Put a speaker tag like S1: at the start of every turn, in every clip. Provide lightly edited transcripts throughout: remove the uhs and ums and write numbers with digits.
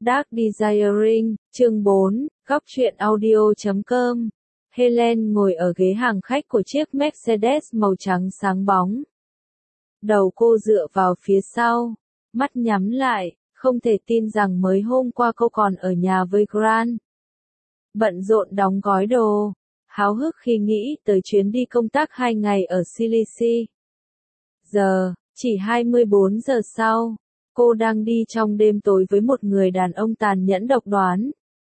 S1: Dark Desiring, chương 4, góc truyện audio.com. Helen ngồi ở ghế hàng khách của chiếc Mercedes màu trắng sáng bóng. Đầu cô dựa vào phía sau, mắt nhắm lại, không thể tin rằng mới hôm qua cô còn ở nhà với Grant. Bận rộn đóng gói đồ, háo hức khi nghĩ tới chuyến đi công tác 2 ngày ở Sicily. Chỉ 24 giờ sau, cô đang đi trong đêm tối với một người đàn ông tàn nhẫn độc đoán.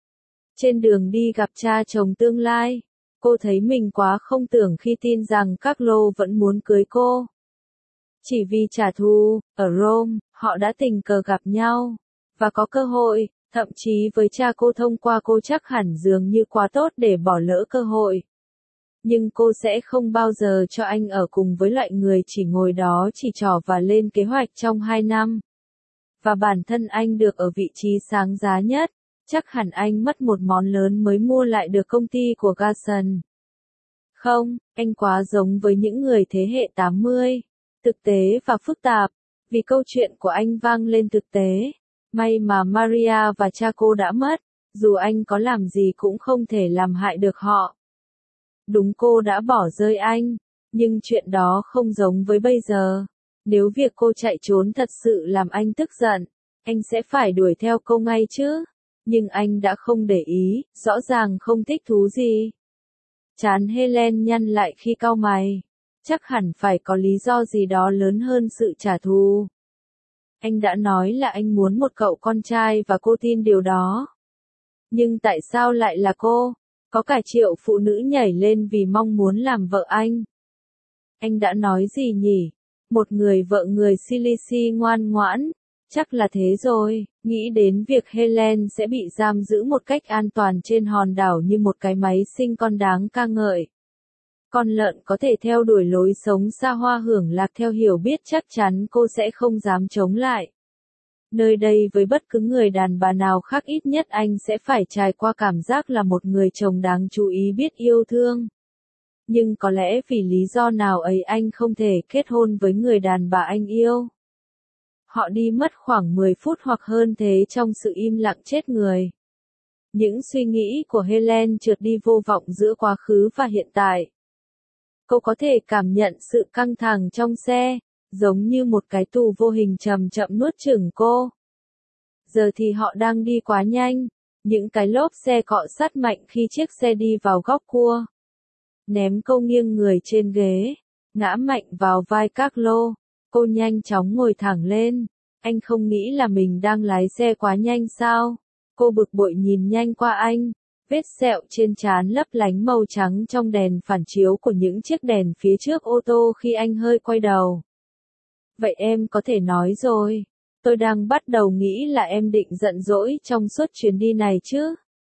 S1: Trên đường đi gặp cha chồng tương lai, cô thấy mình quá không tưởng khi tin rằng Carlo vẫn muốn cưới cô. Chỉ vì trả thù, ở Rome, họ đã tình cờ gặp nhau, và có cơ hội, thậm chí với cha cô thông qua cô chắc hẳn dường như quá tốt để bỏ lỡ cơ hội. Nhưng cô sẽ không bao giờ cho anh ở cùng với loại người chỉ ngồi đó chỉ trỏ và lên kế hoạch trong 2 năm. Và bản thân anh được ở vị trí sáng giá nhất, chắc hẳn anh mất một món lớn mới mua lại được công ty của Garson. Không, anh quá giống với những người thế hệ 80, thực tế và phức tạp, vì câu chuyện của anh vang lên thực tế. May mà Maria và cha cô đã mất, dù anh có làm gì cũng không thể làm hại được họ. Đúng, cô đã bỏ rơi anh, nhưng chuyện đó không giống với bây giờ. Nếu việc cô chạy trốn thật sự làm anh tức giận, anh sẽ phải đuổi theo cô ngay chứ. Nhưng anh đã không để ý, rõ ràng không thích thú gì. Trán Helen nhăn lại khi cau mày. Chắc hẳn phải có lý do gì đó lớn hơn sự trả thù. Anh đã nói là anh muốn một cậu con trai và cô tin điều đó. Nhưng tại sao lại là cô? Có cả triệu phụ nữ nhảy lên vì mong muốn làm vợ anh. Anh đã nói gì nhỉ? Một người vợ người Sicily ngoan ngoãn. Chắc là thế rồi, nghĩ đến việc Helen sẽ bị giam giữ một cách an toàn trên hòn đảo như một cái máy sinh con đáng ca ngợi. Con lợn có thể theo đuổi lối sống xa hoa hưởng lạc theo hiểu biết chắc chắn cô sẽ không dám chống lại. Nơi đây với bất cứ người đàn bà nào khác ít nhất anh sẽ phải trải qua cảm giác là một người chồng đáng chú ý biết yêu thương. Nhưng có lẽ vì lý do nào ấy anh không thể kết hôn với người đàn bà anh yêu. Họ đi mất khoảng 10 phút hoặc hơn thế trong sự im lặng chết người. Những suy nghĩ của Helen trượt đi vô vọng giữa quá khứ và hiện tại. Cô có thể cảm nhận sự căng thẳng trong xe, giống như một cái tù vô hình chậm chậm nuốt chửng cô. Giờ thì họ đang đi quá nhanh, những cái lốp xe cọ sát mạnh khi chiếc xe đi vào góc cua. Ném cô nghiêng người trên ghế, ngã mạnh vào vai Carlo. Cô nhanh chóng ngồi thẳng lên. Anh không nghĩ là mình đang lái xe quá nhanh sao? Cô bực bội nhìn nhanh qua anh. Vết sẹo trên trán lấp lánh màu trắng trong đèn phản chiếu của những chiếc đèn phía trước ô tô khi anh hơi quay đầu. Vậy em có thể nói rồi. Tôi đang bắt đầu nghĩ là em định giận dỗi trong suốt chuyến đi này chứ.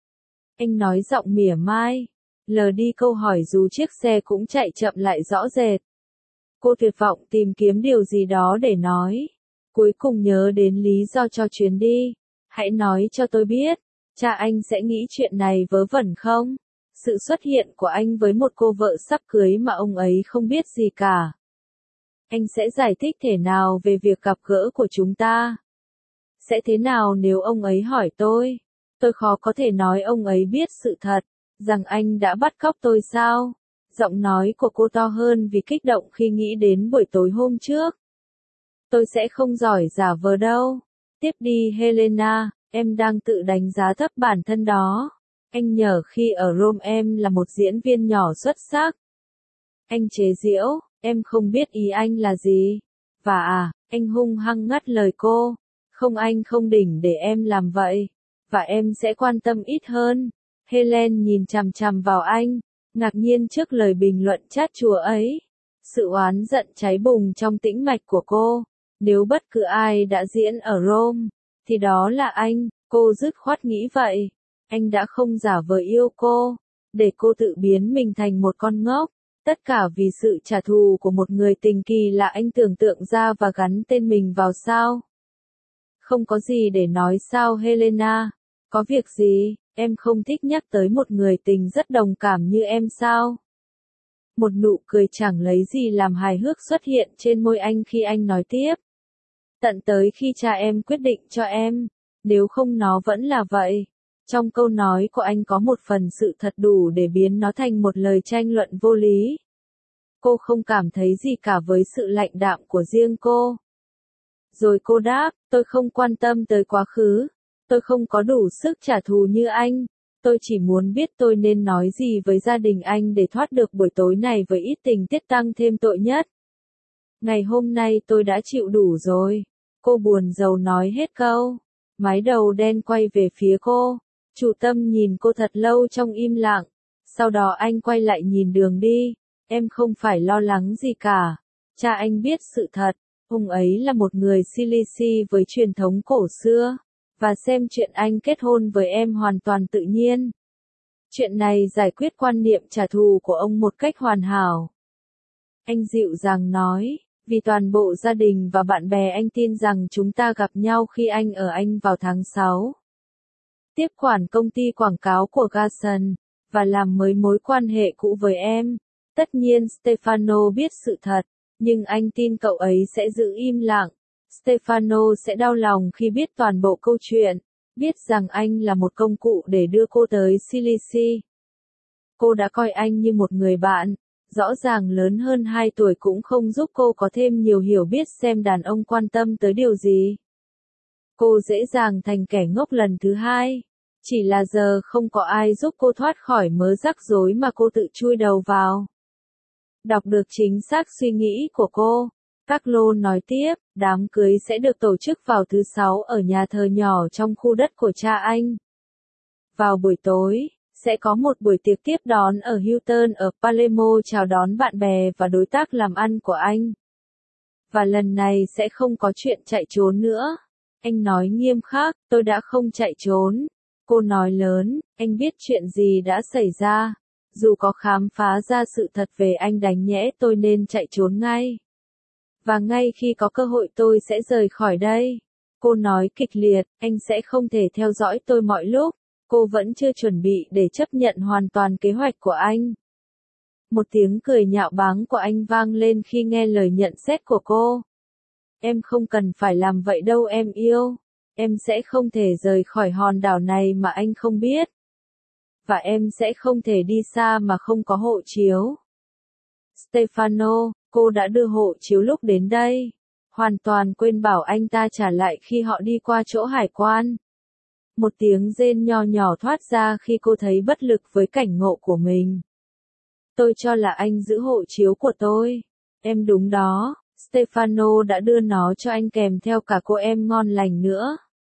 S1: Anh nói giọng mỉa mai. Lờ đi câu hỏi dù chiếc xe cũng chạy chậm lại rõ rệt. Cô tuyệt vọng tìm kiếm điều gì đó để nói. Cuối cùng nhớ đến lý do cho chuyến đi. Hãy nói cho tôi biết, cha anh sẽ nghĩ chuyện này vớ vẩn không? Sự xuất hiện của anh với một cô vợ sắp cưới mà ông ấy không biết gì cả. Anh sẽ giải thích thế nào về việc gặp gỡ của chúng ta? Sẽ thế nào nếu ông ấy hỏi tôi? Tôi khó có thể nói ông ấy biết sự thật, rằng anh đã bắt cóc tôi sao? Giọng nói của cô to hơn vì kích động khi nghĩ đến buổi tối hôm trước. Tôi sẽ không giỏi giả vờ đâu. Tiếp đi Helena, em đang tự đánh giá thấp bản thân đó. Anh nhớ khi ở Rome em là một diễn viên nhỏ xuất sắc. Anh chế giễu, em không biết ý anh là gì. Và anh hung hăng ngắt lời cô. Không, anh không định để em làm vậy. Và em sẽ quan tâm ít hơn. Helen nhìn chằm chằm vào anh, ngạc nhiên trước lời bình luận chát chúa ấy. Sự oán giận cháy bùng trong tĩnh mạch của cô. Nếu bất cứ ai đã diễn ở Rome, thì đó là anh, cô dứt khoát nghĩ vậy. Anh đã không giả vờ yêu cô, để cô tự biến mình thành một con ngốc. Tất cả vì sự trả thù của một người tình kỳ lạ anh tưởng tượng ra và gắn tên mình vào sao. Không có gì để nói sao Helena? Có việc gì, em không thích nhắc tới một người tình rất đồng cảm như em sao? Một nụ cười chẳng lấy gì làm hài hước xuất hiện trên môi anh khi anh nói tiếp. Tận tới khi cha em quyết định cho em nếu không nó vẫn là vậy. Trong câu nói của anh có một phần sự thật đủ để biến nó thành một lời tranh luận vô lý. Cô không cảm thấy gì cả với sự lạnh đạm của riêng cô. Rồi cô đáp, tôi không quan tâm tới quá khứ. Tôi không có đủ sức trả thù như anh. Tôi chỉ muốn biết tôi nên nói gì với gia đình anh để thoát được buổi tối này với ít tình tiết tăng thêm tội nhất. Ngày hôm nay tôi đã chịu đủ rồi. Cô buồn rầu nói hết câu. Mái đầu đen quay về phía cô. Chủ Tâm nhìn cô thật lâu trong im lặng. Sau đó anh quay lại nhìn đường đi. Em không phải lo lắng gì cả. Cha anh biết sự thật. Ông ấy là một người Sicily với truyền thống cổ xưa. Và xem chuyện anh kết hôn với em hoàn toàn tự nhiên. Chuyện này giải quyết quan niệm trả thù của ông một cách hoàn hảo. Anh dịu dàng nói, vì toàn bộ gia đình và bạn bè anh tin rằng chúng ta gặp nhau khi anh ở Anh vào tháng 6. Tiếp quản công ty quảng cáo của Garson, và làm mới mối quan hệ cũ với em. Tất nhiên Stefano biết sự thật, nhưng anh tin cậu ấy sẽ giữ im lặng. Stefano sẽ đau lòng khi biết toàn bộ câu chuyện, biết rằng anh là một công cụ để đưa cô tới Sicily. Cô đã coi anh như một người bạn, rõ ràng lớn hơn 2 tuổi cũng không giúp cô có thêm nhiều hiểu biết xem đàn ông quan tâm tới điều gì. Cô dễ dàng thành kẻ ngốc lần thứ hai. Chỉ là giờ không có ai giúp cô thoát khỏi mớ rắc rối mà cô tự chui đầu vào. Đọc được chính xác suy nghĩ của cô. Carlo nói tiếp, đám cưới sẽ được tổ chức vào thứ 6 ở nhà thờ nhỏ trong khu đất của cha anh. Vào buổi tối, sẽ có một buổi tiệc tiếp đón ở Hilton ở Palermo chào đón bạn bè và đối tác làm ăn của anh. Và lần này sẽ không có chuyện chạy trốn nữa. Anh nói nghiêm khắc, tôi đã không chạy trốn. Cô nói lớn, anh biết chuyện gì đã xảy ra. Dù có khám phá ra sự thật về anh đánh nhẽ tôi nên chạy trốn ngay. Và ngay khi có cơ hội tôi sẽ rời khỏi đây. Cô nói kịch liệt, anh sẽ không thể theo dõi tôi mọi lúc. Cô vẫn chưa chuẩn bị để chấp nhận hoàn toàn kế hoạch của anh. Một tiếng cười nhạo báng của anh vang lên khi nghe lời nhận xét của cô. Em không cần phải làm vậy đâu em yêu. Em sẽ không thể rời khỏi hòn đảo này mà anh không biết. Và em sẽ không thể đi xa mà không có hộ chiếu. Stefano, cô đã đưa hộ chiếu lúc đến đây. Hoàn toàn quên bảo anh ta trả lại khi họ đi qua chỗ hải quan. Một tiếng rên nho nhỏ thoát ra khi cô thấy bất lực với cảnh ngộ của mình. Tôi cho là anh giữ hộ chiếu của tôi. Em đúng đó, Stefano đã đưa nó cho anh kèm theo cả cô em ngon lành nữa.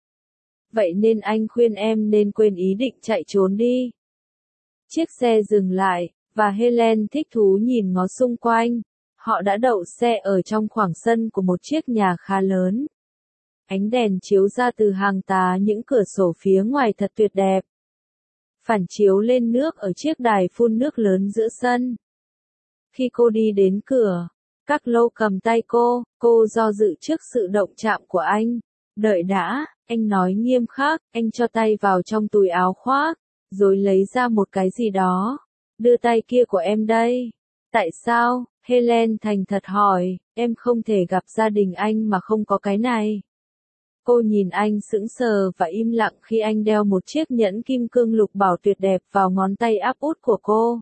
S1: Vậy nên anh khuyên em nên quên ý định chạy trốn đi. Chiếc xe dừng lại, và Helen thích thú nhìn ngó xung quanh. Họ đã đậu xe ở trong khoảng sân của một chiếc nhà khá lớn. Ánh đèn chiếu ra từ hàng tá những cửa sổ phía ngoài thật tuyệt đẹp. Phản chiếu lên nước ở chiếc đài phun nước lớn giữa sân. Khi cô đi đến cửa, Carlo cầm tay cô do dự trước sự động chạm của anh. Đợi đã, anh nói nghiêm khắc, anh cho tay vào trong túi áo khoác, rồi lấy ra một cái gì đó. Đưa tay kia của em đây. Tại sao? Helen thành thật hỏi, em không thể gặp gia đình anh mà không có cái này. Cô nhìn anh sững sờ và im lặng khi anh đeo một chiếc nhẫn kim cương lục bảo tuyệt đẹp vào ngón tay áp út của cô.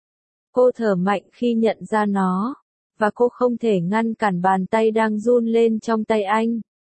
S1: Cô thở mạnh khi nhận ra nó, và cô không thể ngăn cản bàn tay đang run lên trong tay anh.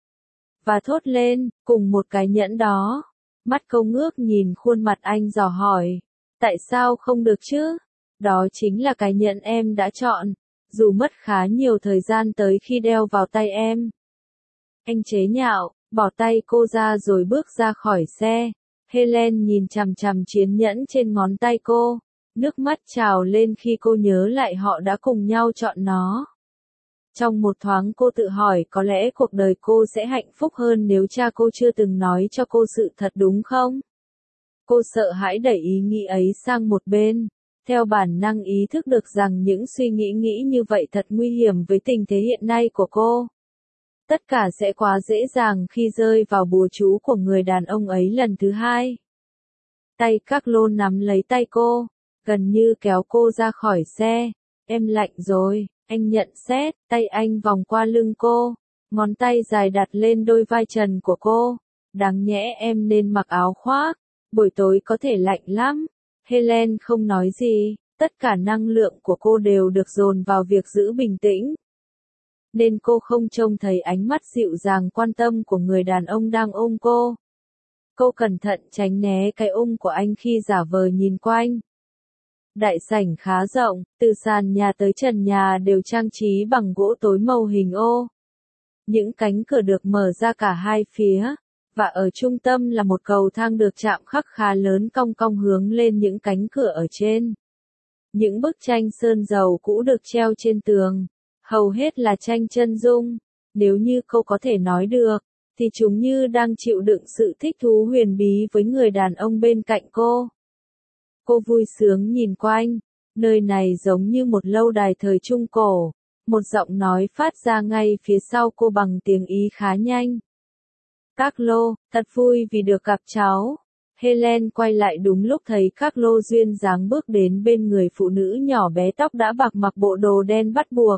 S1: Và thốt lên, cùng một cái nhẫn đó. Mắt cô ngước nhìn khuôn mặt anh dò hỏi, tại sao không được chứ? Đó chính là cái nhẫn em đã chọn, dù mất khá nhiều thời gian tới khi đeo vào tay em. Anh chế nhạo, bỏ tay cô ra rồi bước ra khỏi xe. Helen nhìn chằm chằm chiếc nhẫn trên ngón tay cô. Nước mắt trào lên khi cô nhớ lại họ đã cùng nhau chọn nó. Trong một thoáng cô tự hỏi có lẽ cuộc đời cô sẽ hạnh phúc hơn nếu cha cô chưa từng nói cho cô sự thật đúng không? Cô sợ hãi đẩy ý nghĩ ấy sang một bên. Theo bản năng ý thức được rằng những suy nghĩ như vậy thật nguy hiểm với tình thế hiện nay của cô. Tất cả sẽ quá dễ dàng khi rơi vào bùa chú của người đàn ông ấy lần thứ hai. Tay Carlo nắm lấy tay cô, gần như kéo cô ra khỏi xe. Em lạnh rồi, anh nhận xét, tay anh vòng qua lưng cô, ngón tay dài đặt lên đôi vai trần của cô. Đáng nhẽ em nên mặc áo khoác, buổi tối có thể lạnh lắm. Helen không nói gì, tất cả năng lượng của cô đều được dồn vào việc giữ bình tĩnh. Nên cô không trông thấy ánh mắt dịu dàng quan tâm của người đàn ông đang ôm cô. Cô cẩn thận tránh né cái ôm của anh khi giả vờ nhìn quanh. Đại sảnh khá rộng, từ sàn nhà tới trần nhà đều trang trí bằng gỗ tối màu hình ô. Những cánh cửa được mở ra cả hai phía, và ở trung tâm là một cầu thang được chạm khắc khá lớn cong cong hướng lên những cánh cửa ở trên. Những bức tranh sơn dầu cũ được treo trên tường, hầu hết là tranh chân dung. Nếu như cô có thể nói được, thì chúng như đang chịu đựng sự thích thú huyền bí với người đàn ông bên cạnh cô. Cô vui sướng nhìn quanh, nơi này giống như một lâu đài thời Trung Cổ. Một giọng nói phát ra ngay phía sau cô bằng tiếng Ý khá nhanh. Carlo, thật vui vì được gặp cháu. Helen quay lại đúng lúc thấy Carlo duyên dáng bước đến bên người phụ nữ nhỏ bé tóc đã bạc mặc bộ đồ đen bắt buộc.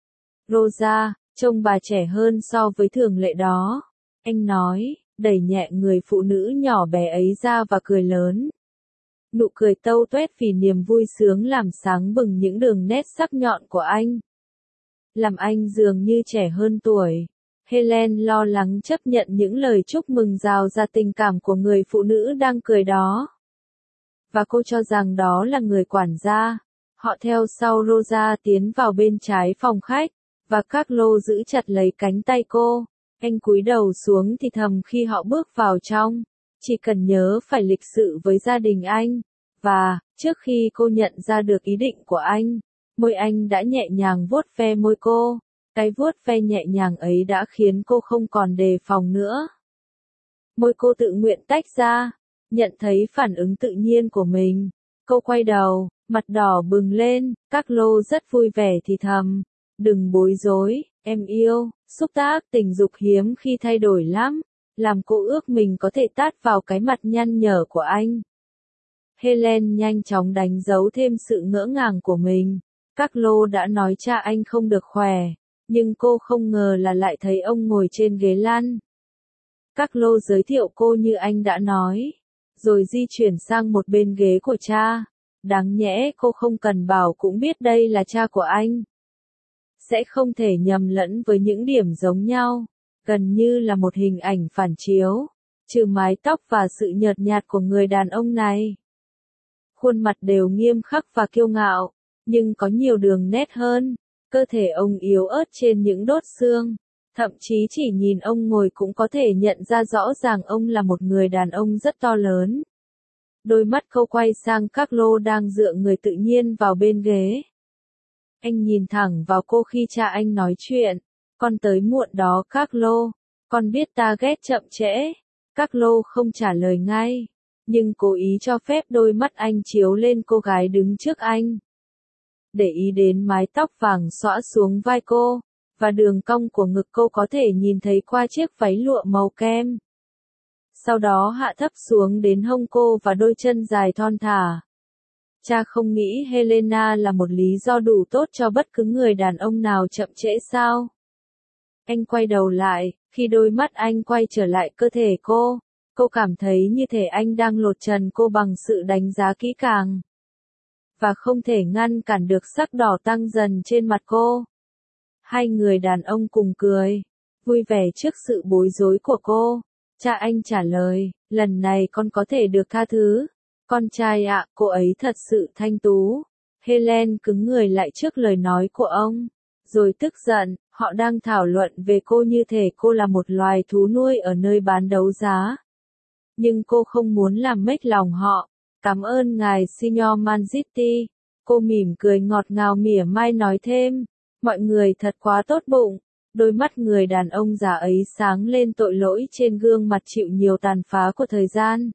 S1: Rosa, trông bà trẻ hơn so với thường lệ đó. Anh nói, đẩy nhẹ người phụ nữ nhỏ bé ấy ra và cười lớn. Nụ cười tâu tuét vì niềm vui sướng làm sáng bừng những đường nét sắc nhọn của anh. Làm anh dường như trẻ hơn tuổi. Helen lo lắng chấp nhận những lời chúc mừng rào ra tình cảm của người phụ nữ đang cười đó. Và cô cho rằng đó là người quản gia. Họ theo sau Rosa tiến vào bên trái phòng khách, và Carlo giữ chặt lấy cánh tay cô. Anh cúi đầu xuống thì thầm khi họ bước vào trong. Chỉ cần nhớ phải lịch sự với gia đình anh. Và, trước khi cô nhận ra được ý định của anh, môi anh đã nhẹ nhàng vuốt ve môi cô. Cái vuốt ve nhẹ nhàng ấy đã khiến cô không còn đề phòng nữa. Môi cô tự nguyện tách ra, nhận thấy phản ứng tự nhiên của mình. Cô quay đầu, mặt đỏ bừng lên, Carlo rất vui vẻ thì thầm. Đừng bối rối, em yêu, xúc tác tình dục hiếm khi thay đổi lắm. Làm cô ước mình có thể tát vào cái mặt nhăn nhở của anh. Helen nhanh chóng đánh dấu thêm sự ngỡ ngàng của mình. Carlo đã nói cha anh không được khỏe, nhưng cô không ngờ là lại thấy ông ngồi trên ghế lăn. Carlo giới thiệu cô như anh đã nói, rồi di chuyển sang một bên ghế của cha. Đáng nhẽ cô không cần bảo cũng biết đây là cha của anh. Sẽ không thể nhầm lẫn với những điểm giống nhau, gần như là một hình ảnh phản chiếu, trừ mái tóc và sự nhợt nhạt của người đàn ông này. Khuôn mặt đều nghiêm khắc và kiêu ngạo, nhưng có nhiều đường nét hơn. Cơ thể ông yếu ớt trên những đốt xương. Thậm chí chỉ nhìn ông ngồi cũng có thể nhận ra rõ ràng ông là một người đàn ông rất to lớn. Đôi mắt cô quay sang Carlo đang dựa người tự nhiên vào bên ghế. Anh nhìn thẳng vào cô khi cha anh nói chuyện. Con tới muộn đó Carlo. Con biết ta ghét chậm trễ. Carlo không trả lời ngay, nhưng cố ý cho phép đôi mắt anh chiếu lên cô gái đứng trước anh. Để ý đến mái tóc vàng xõa xuống vai cô, và đường cong của ngực cô có thể nhìn thấy qua chiếc váy lụa màu kem. Sau đó hạ thấp xuống đến hông cô và đôi chân dài thon thả. Cha không nghĩ Helena là một lý do đủ tốt cho bất cứ người đàn ông nào chậm trễ sao? Anh quay đầu lại, khi đôi mắt anh quay trở lại cơ thể cô cảm thấy như thể anh đang lột trần cô bằng sự đánh giá kỹ càng. Và không thể ngăn cản được sắc đỏ tăng dần trên mặt cô. Hai người đàn ông cùng cười, vui vẻ trước sự bối rối của cô. Cha anh trả lời, lần này con có thể được tha thứ. Con trai ạ, cô ấy thật sự thanh tú. Helen cứng người lại trước lời nói của ông. Rồi tức giận, họ đang thảo luận về cô như thể cô là một loài thú nuôi ở nơi bán đấu giá. Nhưng cô không muốn làm mếch lòng họ. Cảm ơn ngài Signor Manzitti. Cô mỉm cười ngọt ngào mỉa mai nói thêm. Mọi người thật quá tốt bụng. Đôi mắt người đàn ông già ấy sáng lên tội lỗi trên gương mặt chịu nhiều tàn phá của thời gian.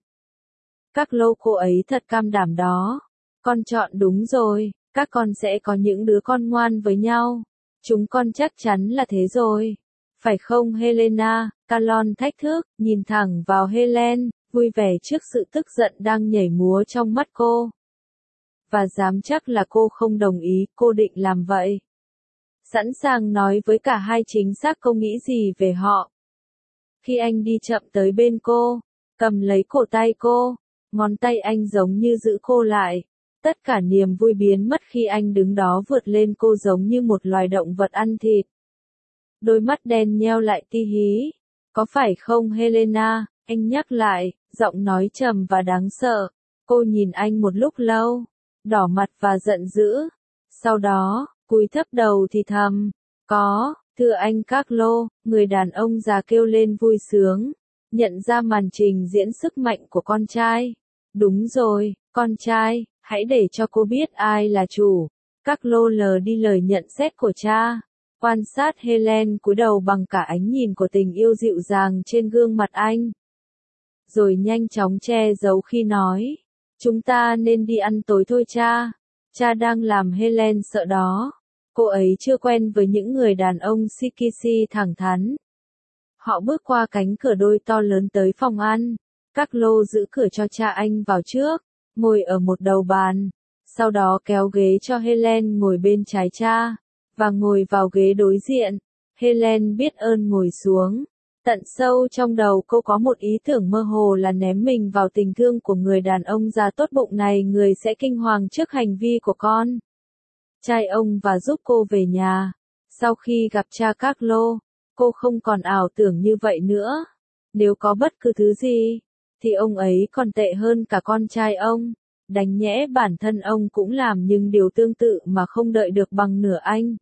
S1: Các lô cô ấy thật cam đảm đó. Con chọn đúng rồi, các con sẽ có những đứa con ngoan với nhau. Chúng con chắc chắn là thế rồi. Phải không Helena? Calon thách thức, nhìn thẳng vào Helen, vui vẻ trước sự tức giận đang nhảy múa trong mắt cô. Và dám chắc là cô không đồng ý, cô định làm vậy. Sẵn sàng nói với cả hai chính xác cô nghĩ gì về họ. Khi anh đi chậm tới bên cô, cầm lấy cổ tay cô, ngón tay anh giống như giữ cô lại. Tất cả niềm vui biến mất khi anh đứng đó vượt lên cô giống như một loài động vật ăn thịt. Đôi mắt đen nheo lại ti hí. Có phải không Helena? Anh nhắc lại, giọng nói trầm và đáng sợ. Cô nhìn anh một lúc lâu, đỏ mặt và giận dữ. Sau đó, cúi thấp đầu thì thầm. Có, thưa anh Carlo, người đàn ông già kêu lên vui sướng. Nhận ra màn trình diễn sức mạnh của con trai. Đúng rồi, con trai, hãy để cho cô biết ai là chủ. Carlo lờ đi lời nhận xét của cha. Quan sát Helen cúi đầu bằng cả ánh nhìn của tình yêu dịu dàng trên gương mặt anh. Rồi nhanh chóng che giấu khi nói. Chúng ta nên đi ăn tối thôi cha. Cha đang làm Helen sợ đó. Cô ấy chưa quen với những người đàn ông Shikishi thẳng thắn. Họ bước qua cánh cửa đôi to lớn tới phòng ăn. Carlo giữ cửa cho cha anh vào trước, ngồi ở một đầu bàn. Sau đó kéo ghế cho Helen ngồi bên trái cha, và ngồi vào ghế đối diện. Helen biết ơn ngồi xuống. Tận sâu trong đầu cô có một ý tưởng mơ hồ là ném mình vào tình thương của người đàn ông già tốt bụng này, người sẽ kinh hoàng trước hành vi của con trai ông và giúp cô về nhà. Sau khi gặp cha Carlo, cô không còn ảo tưởng như vậy nữa. Nếu có bất cứ thứ gì, thì ông ấy còn tệ hơn cả con trai ông. Đánh nhẽ bản thân ông cũng làm nhưng điều tương tự mà không đợi được bằng nửa anh.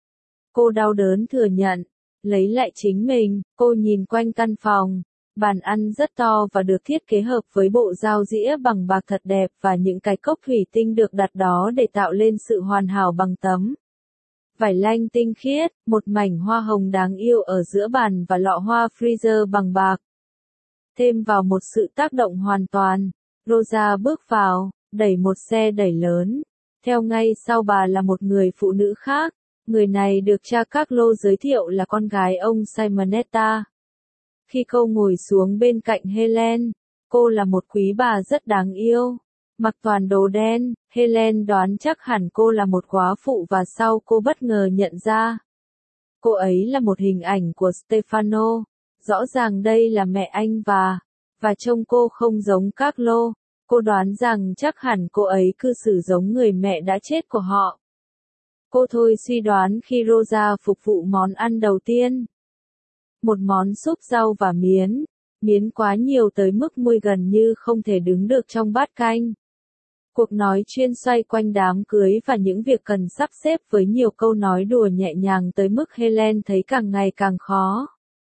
S1: Cô đau đớn thừa nhận. Lấy lại chính mình, cô nhìn quanh căn phòng. Bàn ăn rất to và được thiết kế hợp với bộ dao dĩa bằng bạc thật đẹp và những cái cốc thủy tinh được đặt đó để tạo lên sự hoàn hảo bằng tấm vải lanh tinh khiết, một mảnh hoa hồng đáng yêu ở giữa bàn và lọ hoa freezer bằng bạc. Thêm vào một sự tác động hoàn toàn, Rosa bước vào, đẩy một xe đẩy lớn. Theo ngay sau bà là một người phụ nữ khác. Người này được cha Carlo giới thiệu là con gái ông Simonetta. Khi cô ngồi xuống bên cạnh Helen, cô là một quý bà rất đáng yêu. Mặc toàn đồ đen, Helen đoán chắc hẳn cô là một góa phụ và sau cô bất ngờ nhận ra. Cô ấy là một hình ảnh của Stefano. Rõ ràng đây là mẹ anh và trông cô không giống Carlo. Cô đoán rằng chắc hẳn cô ấy cư xử giống người mẹ đã chết của họ. Cô thôi suy đoán khi Rosa phục vụ món ăn đầu tiên. Một món súp rau và miến quá nhiều tới mức môi gần như không thể đứng được trong bát canh. Cuộc nói chuyên xoay quanh đám cưới và những việc cần sắp xếp với nhiều câu nói đùa nhẹ nhàng tới mức Helen thấy càng ngày càng khó.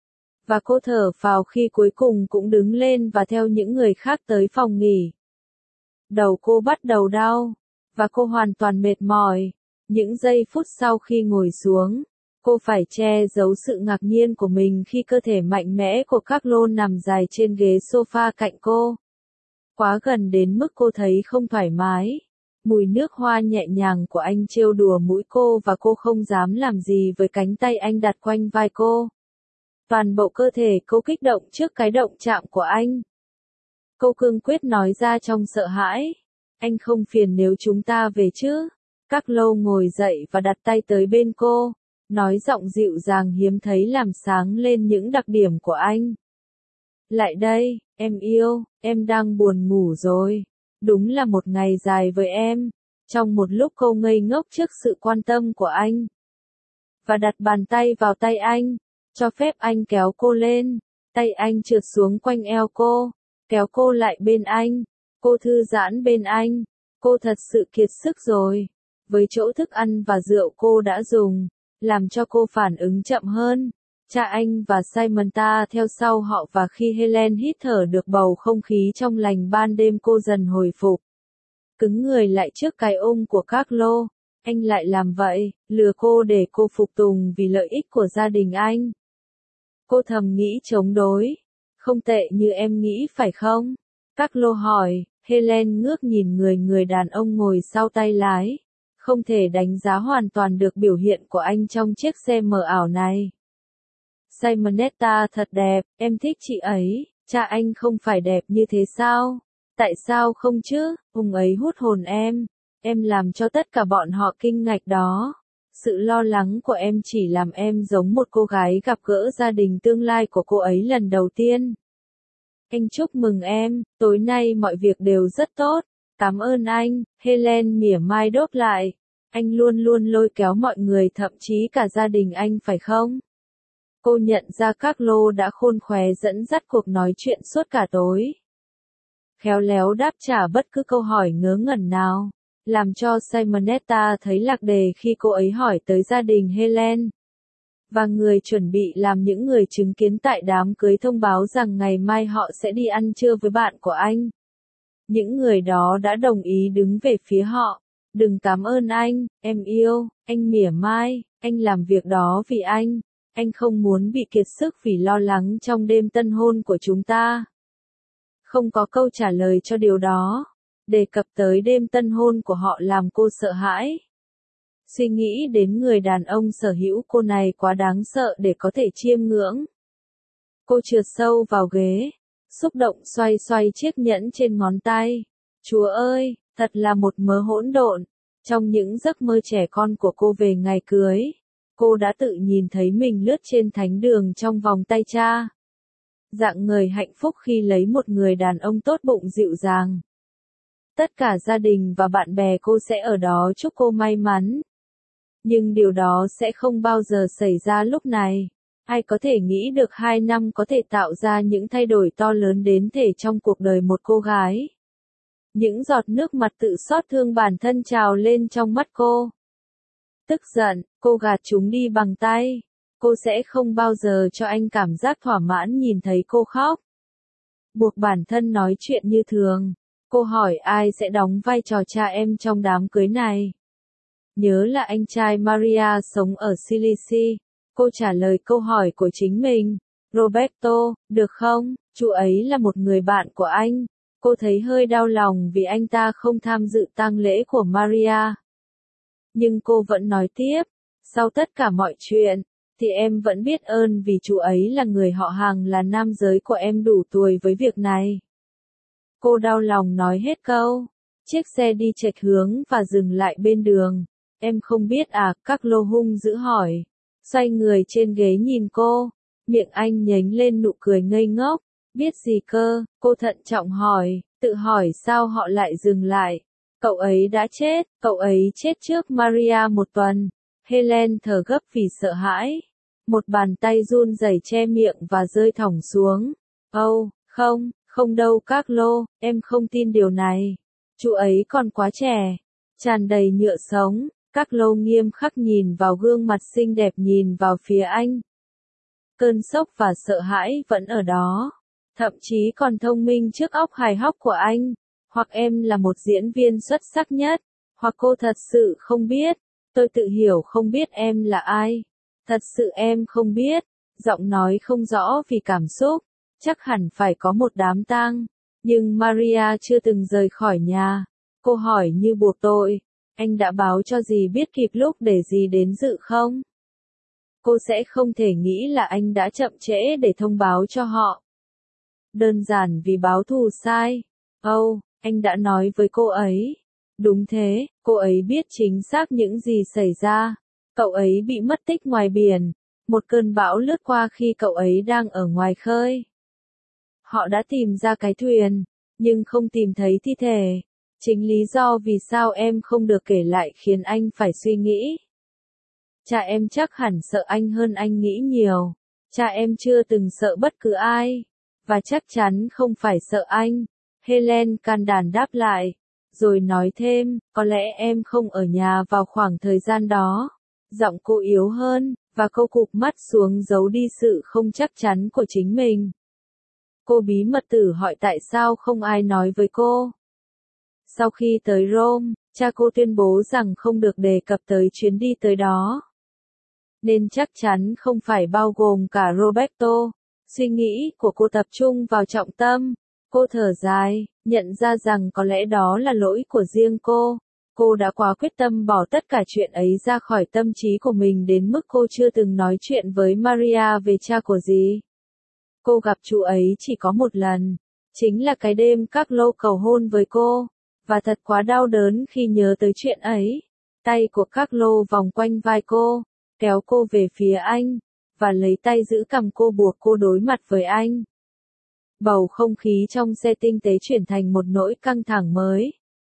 S1: Và cô thở phào khi cuối cùng cũng đứng lên và theo những người khác tới phòng nghỉ. Đầu cô bắt đầu đau, và cô hoàn toàn mệt mỏi. Những giây phút sau khi ngồi xuống, cô phải che giấu sự ngạc nhiên của mình khi cơ thể mạnh mẽ của Carlo nằm dài trên ghế sofa cạnh cô. Quá gần đến mức cô thấy không thoải mái. Mùi nước hoa nhẹ nhàng của anh trêu đùa mũi cô và cô không dám làm gì với cánh tay anh đặt quanh vai cô. Toàn bộ cơ thể cô kích động trước cái động chạm của anh. Cô cương quyết nói ra trong sợ hãi. Anh không phiền nếu chúng ta về chứ? Carlo ngồi dậy và đặt tay tới bên cô, nói giọng dịu dàng hiếm thấy làm sáng lên những đặc điểm của anh. Lại đây, em yêu, em đang buồn ngủ rồi. Đúng là một ngày dài với em. Trong một lúc cô ngây ngốc trước sự quan tâm của anh. Và đặt bàn tay vào tay anh, cho phép anh kéo cô lên. Tay anh trượt xuống quanh eo cô, kéo cô lại bên anh. Cô thư giãn bên anh. Cô thật sự kiệt sức rồi. Với chỗ thức ăn và rượu cô đã dùng, làm cho cô phản ứng chậm hơn. Cha anh và Simonetta theo sau họ và khi Helen hít thở được bầu không khí trong lành ban đêm cô dần hồi phục. Cứng người lại trước cái ôm của Carlo. Anh lại làm vậy, lừa cô để cô phục tùng vì lợi ích của gia đình anh. Cô thầm nghĩ chống đối. Không tệ như em nghĩ phải không? Carlo hỏi. Helen ngước nhìn người đàn ông ngồi sau tay lái. Không thể đánh giá hoàn toàn được biểu hiện của anh trong chiếc xe mờ ảo này. Simonetta thật đẹp, em thích chị ấy. Cha anh không phải đẹp như thế sao? Tại sao không chứ? Ông ấy hút hồn em. Em làm cho tất cả bọn họ kinh ngạc đó. Sự lo lắng của em chỉ làm em giống một cô gái gặp gỡ gia đình tương lai của cô ấy lần đầu tiên. Anh chúc mừng em, tối nay mọi việc đều rất tốt. Cảm ơn anh, Helen mỉa mai đáp lại. Anh luôn luôn lôi kéo mọi người, thậm chí cả gia đình anh phải không? Cô nhận ra Carlo đã khôn khéo dẫn dắt cuộc nói chuyện suốt cả tối. Khéo léo đáp trả bất cứ câu hỏi ngớ ngẩn nào, làm cho Simonetta thấy lạc đề khi cô ấy hỏi tới gia đình Helen. Và người chuẩn bị làm những người chứng kiến tại đám cưới thông báo rằng ngày mai họ sẽ đi ăn trưa với bạn của anh. Những người đó đã đồng ý đứng về phía họ. Đừng cảm ơn anh, em yêu, anh mỉa mai, anh làm việc đó vì anh không muốn bị kiệt sức vì lo lắng trong đêm tân hôn của chúng ta. Không có câu trả lời cho điều đó. Đề cập tới đêm tân hôn của họ làm cô sợ hãi. Suy nghĩ đến người đàn ông sở hữu cô này quá đáng sợ để có thể chiêm ngưỡng. Cô trượt sâu vào ghế, xúc động xoay xoay chiếc nhẫn trên ngón tay. Chúa ơi, thật là một mớ hỗn độn. Trong những giấc mơ trẻ con của cô về ngày cưới, cô đã tự nhìn thấy mình lướt trên thánh đường trong vòng tay cha. Dạng người hạnh phúc khi lấy một người đàn ông tốt bụng dịu dàng. Tất cả gia đình và bạn bè cô sẽ ở đó chúc cô may mắn. Nhưng điều đó sẽ không bao giờ xảy ra lúc này. Ai có thể nghĩ được 2 năm có thể tạo ra những thay đổi to lớn đến thế trong cuộc đời một cô gái. Những giọt nước mắt tự xót thương bản thân trào lên trong mắt cô. Tức giận, cô gạt chúng đi bằng tay. Cô sẽ không bao giờ cho anh cảm giác thỏa mãn nhìn thấy cô khóc. Buộc bản thân nói chuyện như thường. Cô hỏi ai sẽ đóng vai trò cha em trong đám cưới này. Nhớ là anh trai Maria sống ở Sicily. Cô trả lời câu hỏi của chính mình. Roberto, được không? Chú ấy là một người bạn của anh. Cô thấy hơi đau lòng vì anh ta không tham dự tang lễ của Maria. Nhưng cô vẫn nói tiếp. Sau tất cả mọi chuyện, thì em vẫn biết ơn vì chú ấy là người họ hàng, là nam giới của em đủ tuổi với việc này. Cô đau lòng nói hết câu. Chiếc xe đi chệch hướng và dừng lại bên đường. Em không biết à? Carlo hung dữ hỏi. Xoay người trên ghế nhìn cô. Miệng anh nhếch lên nụ cười ngây ngốc. Biết gì cơ? Cô thận trọng hỏi. Tự hỏi sao họ lại dừng lại. Cậu ấy đã chết. Cậu ấy chết trước Maria 1 tuần. Helen thở gấp vì sợ hãi. Một bàn tay run rẩy che miệng và rơi thõng xuống. Không, không đâu Carlo, em không tin điều này. Chú ấy còn quá trẻ, tràn đầy nhựa sống. Carlo nghiêm khắc nhìn vào gương mặt xinh đẹp nhìn vào phía anh. Cơn sốc và sợ hãi vẫn ở đó. Thậm chí còn thông minh trước óc hài hóc của anh. Hoặc em là một diễn viên xuất sắc nhất, hoặc cô thật sự không biết. Tôi tự hiểu không biết em là ai. Thật sự em không biết. Giọng nói không rõ vì cảm xúc. Chắc hẳn phải có một đám tang. Nhưng Maria chưa từng rời khỏi nhà. Cô hỏi như buộc tội. Anh đã báo cho dì biết kịp lúc để dì đến dự không? Cô sẽ không thể nghĩ là anh đã chậm trễ để thông báo cho họ. Đơn giản vì báo thù sai. Anh đã nói với cô ấy. Đúng thế, cô ấy biết chính xác những gì xảy ra. Cậu ấy bị mất tích ngoài biển. Một cơn bão lướt qua khi cậu ấy đang ở ngoài khơi. Họ đã tìm ra cái thuyền, nhưng không tìm thấy thi thể. Chính lý do vì sao em không được kể lại khiến anh phải suy nghĩ. Cha em chắc hẳn sợ anh hơn anh nghĩ nhiều. Cha em chưa từng sợ bất cứ ai. Và chắc chắn không phải sợ anh. Helen can đảm đáp lại. Rồi nói thêm, có lẽ em không ở nhà vào khoảng thời gian đó. Giọng cô yếu hơn, và cô cụp mắt xuống giấu đi sự không chắc chắn của chính mình. Cô bí mật thử hỏi tại sao không ai nói với cô. Sau khi tới Rome, cha cô tuyên bố rằng không được đề cập tới chuyến đi tới đó. Nên chắc chắn không phải bao gồm cả Roberto. Suy nghĩ của cô tập trung vào trọng tâm. Cô thở dài, nhận ra rằng có lẽ đó là lỗi của riêng cô. Cô đã quá quyết tâm bỏ tất cả chuyện ấy ra khỏi tâm trí của mình đến mức cô chưa từng nói chuyện với Maria về cha của dì. Cô gặp chú ấy chỉ có một lần. Chính là cái đêm Carlo cầu hôn với cô. Và thật quá đau đớn khi nhớ tới chuyện ấy. Tay của Carlo vòng quanh vai cô, kéo cô về phía anh, và lấy tay giữ cằm cô buộc cô đối mặt với anh. Bầu không khí trong xe tinh tế chuyển thành một nỗi căng thẳng mới.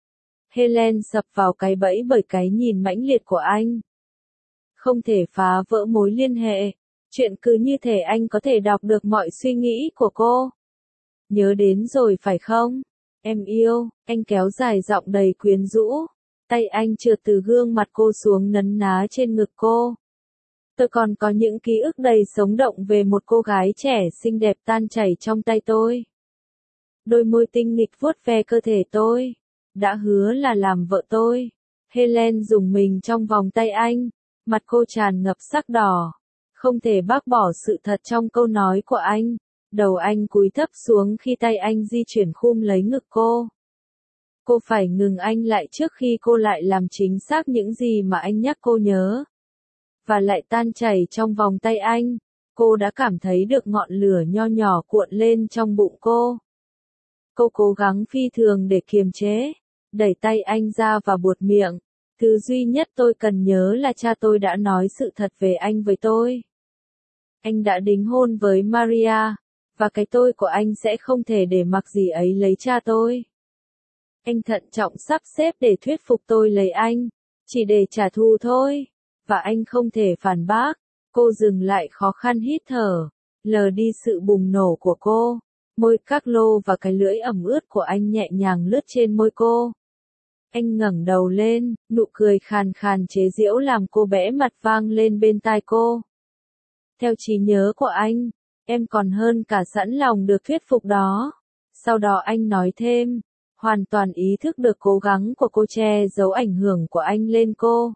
S1: Helen sập vào cái bẫy bởi cái nhìn mãnh liệt của anh. Không thể phá vỡ mối liên hệ. Chuyện cứ như thể anh có thể đọc được mọi suy nghĩ của cô. Nhớ đến rồi phải không? Em yêu, anh kéo dài giọng đầy quyến rũ. Tay anh trượt từ gương mặt cô xuống nấn ná trên ngực cô. Tôi còn có những ký ức đầy sống động về một cô gái trẻ xinh đẹp tan chảy trong tay tôi. Đôi môi tinh nghịch vuốt ve cơ thể tôi. Đã hứa là làm vợ tôi. Helen dùng mình trong vòng tay anh. Mặt cô tràn ngập sắc đỏ. Không thể bác bỏ sự thật trong câu nói của anh. Đầu anh cúi thấp xuống khi tay anh di chuyển khum lấy ngực cô. Cô phải ngừng anh lại trước khi cô lại làm chính xác những gì mà anh nhắc cô nhớ. Và lại tan chảy trong vòng tay anh. Cô đã cảm thấy được ngọn lửa nho nhỏ cuộn lên trong bụng cô. Cô cố gắng phi thường để kiềm chế. Đẩy tay anh ra và buột miệng. Thứ duy nhất tôi cần nhớ là cha tôi đã nói sự thật về anh với tôi. Anh đã đính hôn với Maria, và cái tôi của anh sẽ không thể để mặc gì ấy lấy cha tôi. Anh thận trọng sắp xếp để thuyết phục tôi lấy anh, chỉ để trả thù thôi, và anh không thể phản bác. Cô dừng lại khó khăn hít thở, lờ đi sự bùng nổ của cô. Môi Carlo và cái lưỡi ẩm ướt của anh nhẹ nhàng lướt trên môi cô. Anh ngẩng đầu lên, nụ cười khàn khàn chế giễu làm cô bẽ mặt vang lên bên tai cô. Theo trí nhớ của anh, em còn hơn cả sẵn lòng được thuyết phục đó. Sau đó anh nói thêm, hoàn toàn ý thức được cố gắng của cô che giấu ảnh hưởng của anh lên cô.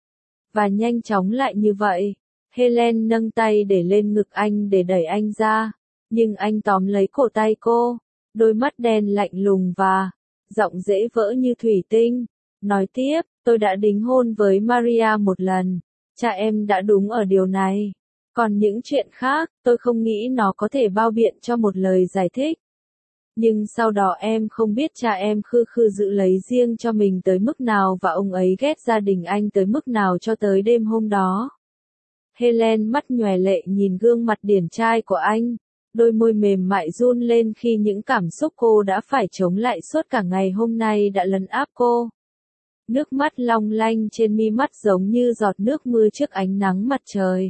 S1: Và nhanh chóng lại như vậy, Helen nâng tay để lên ngực anh để đẩy anh ra, nhưng anh tóm lấy cổ tay cô, đôi mắt đen lạnh lùng và giọng dễ vỡ như thủy tinh. Nói tiếp, tôi đã đính hôn với Maria một lần, cha em đã đúng ở điều này. Còn những chuyện khác, tôi không nghĩ nó có thể bao biện cho một lời giải thích. Nhưng sau đó em không biết cha em khư khư giữ lấy riêng cho mình tới mức nào và ông ấy ghét gia đình anh tới mức nào cho tới đêm hôm đó. Helen mắt nhòe lệ nhìn gương mặt điển trai của anh, đôi môi mềm mại run lên khi những cảm xúc cô đã phải chống lại suốt cả ngày hôm nay đã lấn áp cô. Nước mắt long lanh trên mi mắt giống như giọt nước mưa trước ánh nắng mặt trời.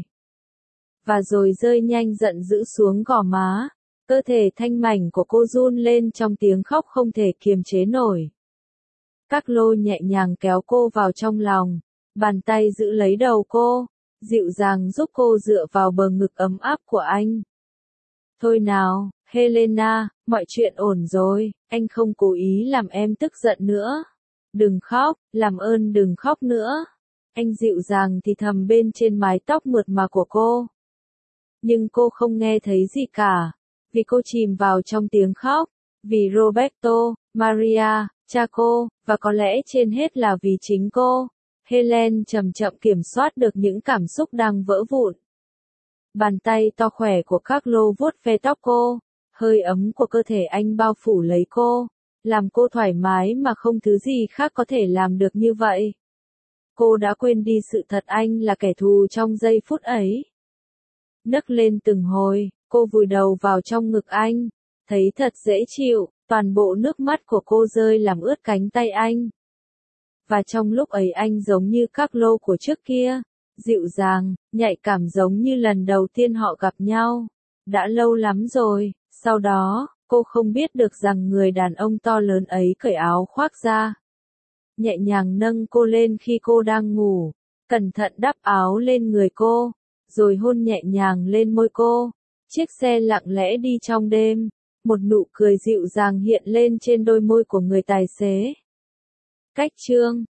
S1: Và rồi rơi nhanh giận dữ xuống gò má. Cơ thể thanh mảnh của cô run lên trong tiếng khóc không thể kiềm chế nổi. Carlo nhẹ nhàng kéo cô vào trong lòng, bàn tay giữ lấy đầu cô, dịu dàng giúp cô dựa vào bờ ngực ấm áp của anh. Thôi nào, Helena, mọi chuyện ổn rồi, anh không cố ý làm em tức giận nữa. Đừng khóc, làm ơn đừng khóc nữa. Anh dịu dàng thì thầm bên trên mái tóc mượt mà của cô. Nhưng cô không nghe thấy gì cả. Vì cô chìm vào trong tiếng khóc, vì Roberto, Maria, cha cô, và có lẽ trên hết là vì chính cô. Helen chậm chậm kiểm soát được những cảm xúc đang vỡ vụn. Bàn tay to khỏe của Carlo vuốt ve tóc cô, hơi ấm của cơ thể anh bao phủ lấy cô, làm cô thoải mái mà không thứ gì khác có thể làm được như vậy. Cô đã quên đi sự thật anh là kẻ thù trong giây phút ấy. Nấc lên từng hồi. Cô vùi đầu vào trong ngực anh, thấy thật dễ chịu, toàn bộ nước mắt của cô rơi làm ướt cánh tay anh. Và trong lúc ấy anh giống như Carlo của trước kia, dịu dàng, nhạy cảm giống như lần đầu tiên họ gặp nhau. Đã lâu lắm rồi, sau đó, cô không biết được rằng người đàn ông to lớn ấy cởi áo khoác ra. Nhẹ nhàng nâng cô lên khi cô đang ngủ, cẩn thận đắp áo lên người cô, rồi hôn nhẹ nhàng lên môi cô. Chiếc xe lặng lẽ đi trong đêm, một nụ cười dịu dàng hiện lên trên đôi môi của người tài xế. Cách chương